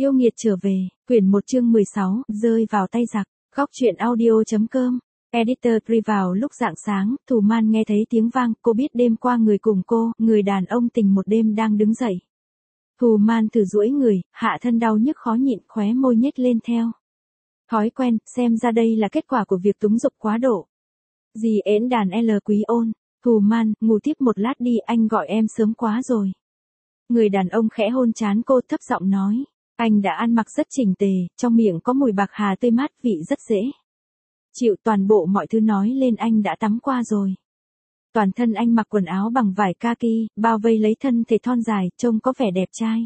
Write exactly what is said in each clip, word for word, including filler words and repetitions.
Yêu nghiệt trở về, quyển một chương mười sáu, rơi vào tay giặc, góc truyện audio.com. Editor Pre vào lúc rạng sáng, Thù Man nghe thấy tiếng vang, cô biết đêm qua người cùng cô, người đàn ông tình một đêm đang đứng dậy. Thù Man thử duỗi người, hạ thân đau nhức khó nhịn, khóe môi nhếch lên theo. Thói quen, xem ra đây là kết quả của việc túng dục quá độ. Dì ến đàn L Quý Ôn, Thù Man, ngủ tiếp một lát đi, anh gọi em sớm quá rồi. Người đàn ông khẽ hôn trán cô, thấp giọng nói. Anh đã ăn mặc rất chỉnh tề, trong miệng có mùi bạc hà tươi mát, vị rất dễ chịu, toàn bộ mọi thứ nói lên anh đã tắm qua rồi. Toàn thân anh mặc quần áo bằng vải kaki, bao vây lấy thân thể thon dài, trông có vẻ đẹp trai.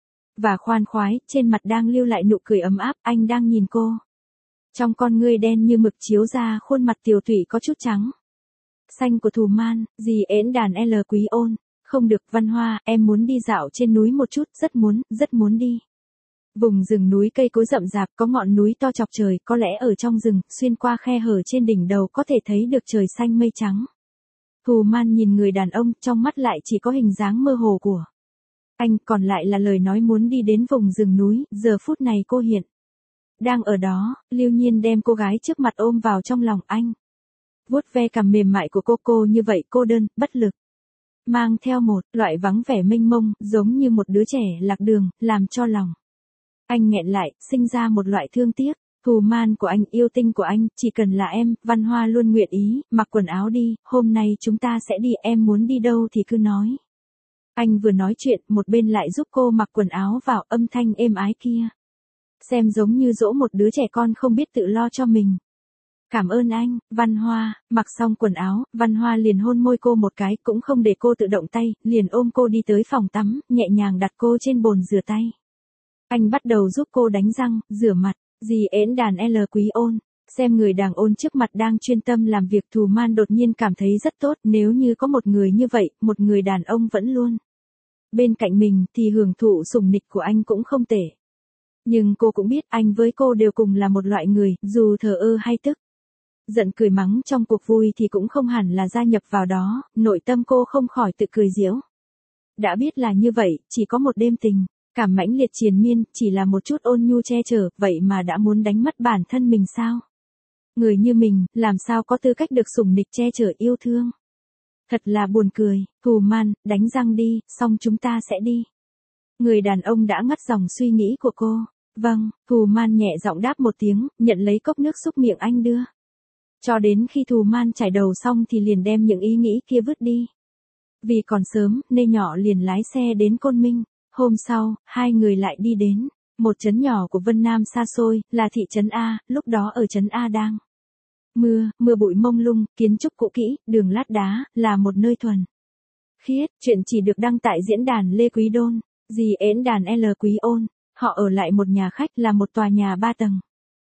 Và khoan khoái, trên mặt đang lưu lại nụ cười ấm áp, anh đang nhìn cô. Trong con ngươi đen như mực chiếu ra khuôn mặt tiều tụy có chút trắng xanh của Thù Man, dì ến đàn L Quý Ôn. Không được, Văn Hoa, em muốn đi dạo trên núi một chút, rất muốn, rất muốn đi. Vùng rừng núi cây cối rậm rạp, có ngọn núi to chọc trời, có lẽ ở trong rừng, xuyên qua khe hở trên đỉnh đầu có thể thấy được trời xanh mây trắng. Thù Man nhìn người đàn ông, trong mắt lại chỉ có hình dáng mơ hồ của anh, còn lại là lời nói muốn đi đến vùng rừng núi, giờ phút này cô hiện đang ở đó, Lưu Nhiên đem cô gái trước mặt ôm vào trong lòng anh. Vuốt ve cằm mềm mại của cô, cô như vậy cô đơn, bất lực. Mang theo một loại vắng vẻ mênh mông, giống như một đứa trẻ lạc đường, làm cho lòng anh nghẹn lại, sinh ra một loại thương tiếc. Thù Man của anh, yêu tinh của anh, chỉ cần là em, Văn Hoa luôn nguyện ý, mặc quần áo đi, hôm nay chúng ta sẽ đi, em muốn đi đâu thì cứ nói. Anh vừa nói chuyện, một bên lại giúp cô mặc quần áo vào, âm thanh êm ái kia. Xem giống như dỗ một đứa trẻ con không biết tự lo cho mình. Cảm ơn anh, Văn Hoa, mặc xong quần áo, Văn Hoa liền hôn môi cô một cái, cũng không để cô tự động tay, liền ôm cô đi tới phòng tắm, nhẹ nhàng đặt cô trên bồn rửa tay. Anh bắt đầu giúp cô đánh răng, rửa mặt, dì ến đàn L Quý Ôn. Xem người đàn ông trước mặt đang chuyên tâm làm việc, Thù Man đột nhiên cảm thấy rất tốt, nếu như có một người như vậy, một người đàn ông vẫn luôn bên cạnh mình, thì hưởng thụ sủng nịch của anh cũng không tệ. Nhưng cô cũng biết anh với cô đều cùng là một loại người, dù thờ ơ hay tức giận cười mắng trong cuộc vui thì cũng không hẳn là gia nhập vào đó, nội tâm cô không khỏi tự cười giễu. Đã biết là như vậy, chỉ có một đêm tình cảm mãnh liệt triền miên, chỉ là một chút ôn nhu che chở, vậy mà đã muốn đánh mất bản thân mình sao? Người như mình, làm sao có tư cách được sủng nịch che chở yêu thương? Thật là buồn cười. Thù Man, đánh răng đi, xong chúng ta sẽ đi. Người đàn ông đã ngắt dòng suy nghĩ của cô. Vâng, Thù Man nhẹ giọng đáp một tiếng, nhận lấy cốc nước xúc miệng anh đưa. Cho đến khi Thù Man chải đầu xong thì liền đem những ý nghĩ kia vứt đi. Vì còn sớm, Nê nhỏ liền lái xe đến Côn Minh. Hôm sau, hai người lại đi đến một trấn nhỏ của Vân Nam xa xôi, là thị trấn A, lúc đó ở trấn A đang mưa, mưa bụi mông lung, kiến trúc cũ kỹ, đường lát đá, là một nơi thuần khiết. Chuyện chỉ được đăng tại diễn đàn Lê Quý Đôn, dì ến đàn L Quý Ôn. Họ ở lại một nhà khách, là một tòa nhà ba tầng.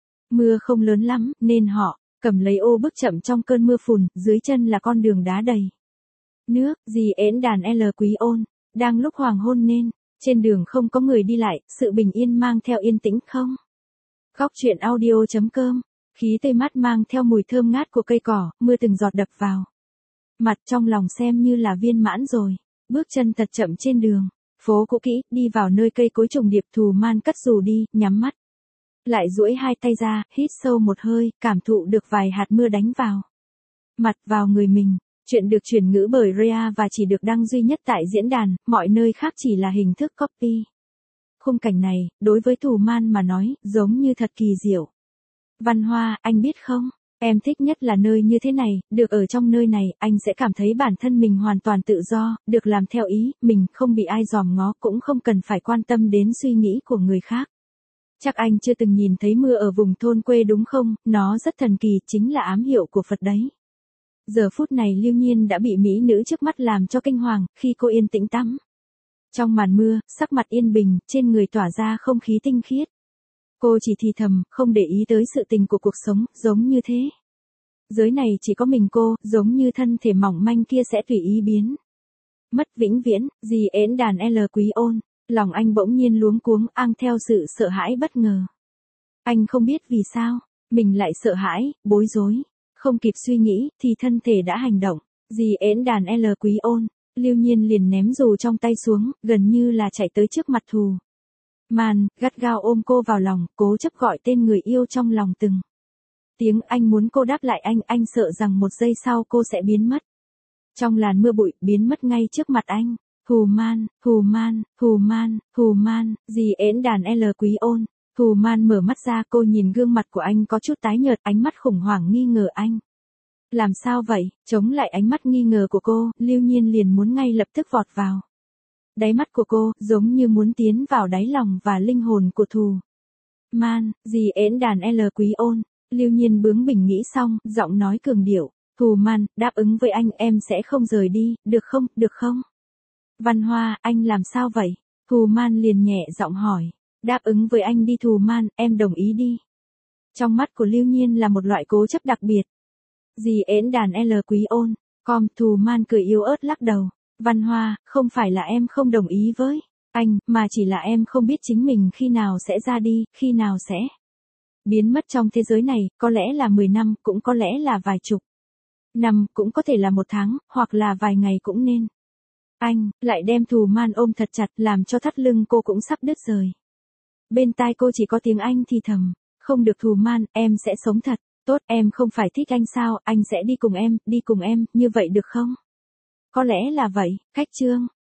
Mưa không lớn lắm, nên họ cầm lấy ô bước chậm trong cơn mưa phùn, dưới chân là con đường đá đầy nước. Dì ến đàn L Quý Ôn, đang lúc hoàng hôn nên trên đường không có người đi lại, sự bình yên mang theo yên tĩnh không. Góc truyện audio.com. Khí tây mát mang theo mùi thơm ngát của cây cỏ, mưa từng giọt đập vào mặt, trong lòng xem như là viên mãn rồi. Bước chân thật chậm trên đường phố cũ kỹ, đi vào nơi cây cối trùng điệp. Thù Man cất dù đi, nhắm mắt lại, duỗi hai tay ra, hít sâu một hơi, cảm thụ được vài hạt mưa đánh vào mặt, vào người mình. Chuyện được chuyển ngữ bởi Rhea và chỉ được đăng duy nhất tại diễn đàn, mọi nơi khác chỉ là hình thức copy. Khung cảnh này, đối với Thù Man mà nói, giống như thật kỳ diệu. Văn Hoa, anh biết không, em thích nhất là nơi như thế này, được ở trong nơi này, anh sẽ cảm thấy bản thân mình hoàn toàn tự do, được làm theo ý, mình không bị ai dòm ngó, cũng không cần phải quan tâm đến suy nghĩ của người khác. Chắc anh chưa từng nhìn thấy mưa ở vùng thôn quê đúng không, nó rất thần kỳ, chính là ám hiệu của Phật đấy. Giờ phút này Lưu Nhiên đã bị mỹ nữ trước mắt làm cho kinh hoàng, khi cô yên tĩnh tắm trong màn mưa, sắc mặt yên bình, trên người tỏa ra không khí tinh khiết. Cô chỉ thì thầm, không để ý tới sự tình của cuộc sống, giống như thế. Giới này chỉ có mình cô, giống như thân thể mỏng manh kia sẽ tùy ý biến mất vĩnh viễn. Dì ến đàn L Quý Ôn, lòng anh bỗng nhiên luống cuống, ang theo sự sợ hãi bất ngờ. Anh không biết vì sao mình lại sợ hãi, bối rối. Không kịp suy nghĩ, thì thân thể đã hành động. Dì ến đàn L Quý Ôn, Lưu Nhiên liền ném dù trong tay xuống, gần như là chạy tới trước mặt Thù Man, gắt gao ôm cô vào lòng, cố chấp gọi tên người yêu trong lòng từng tiếng anh muốn cô đáp lại anh, anh sợ rằng một giây sau cô sẽ biến mất. Trong làn mưa bụi, biến mất ngay trước mặt anh. Hù Man, Hù Man, Hù Man, Hù Man, dì ến đàn L Quý ôn. Hù Man mở mắt ra, cô nhìn gương mặt của anh có chút tái nhợt, ánh mắt khủng hoảng nghi ngờ anh. Làm sao vậy? Chống lại ánh mắt nghi ngờ của cô, Lưu Nhiên liền muốn ngay lập tức vọt vào. Đáy mắt của cô, giống như muốn tiến vào đáy lòng và linh hồn của Thù Man, dì ến đàn L Quý ôn. Lưu Nhiên bướng bỉnh nghĩ xong, giọng nói cường điệu. Thù Man, đáp ứng với anh, em sẽ không rời đi, được không, được không? Văn Hoa, anh làm sao vậy? Thù Man liền nhẹ giọng hỏi. Đáp ứng với anh đi Thù Man, em đồng ý đi. Trong mắt của Lưu Nhiên là một loại cố chấp đặc biệt. Dì ến đàn L Quý ôn. Com, Thù Man cười yếu ớt lắc đầu. Văn Hoa, không phải là em không đồng ý với anh, mà chỉ là em không biết chính mình khi nào sẽ ra đi, khi nào sẽ biến mất trong thế giới này, có lẽ là mười năm, cũng có lẽ là vài chục năm, cũng có thể là một tháng, hoặc là vài ngày cũng nên. Anh, lại đem Thù Man ôm thật chặt, làm cho thắt lưng cô cũng sắp đứt rời. Bên tai cô chỉ có tiếng anh thì thầm. Không được Thù Man, em sẽ sống thật. Tốt, em không phải thích anh sao, anh sẽ đi cùng em, đi cùng em, như vậy được không? Có lẽ là vậy, cách chương.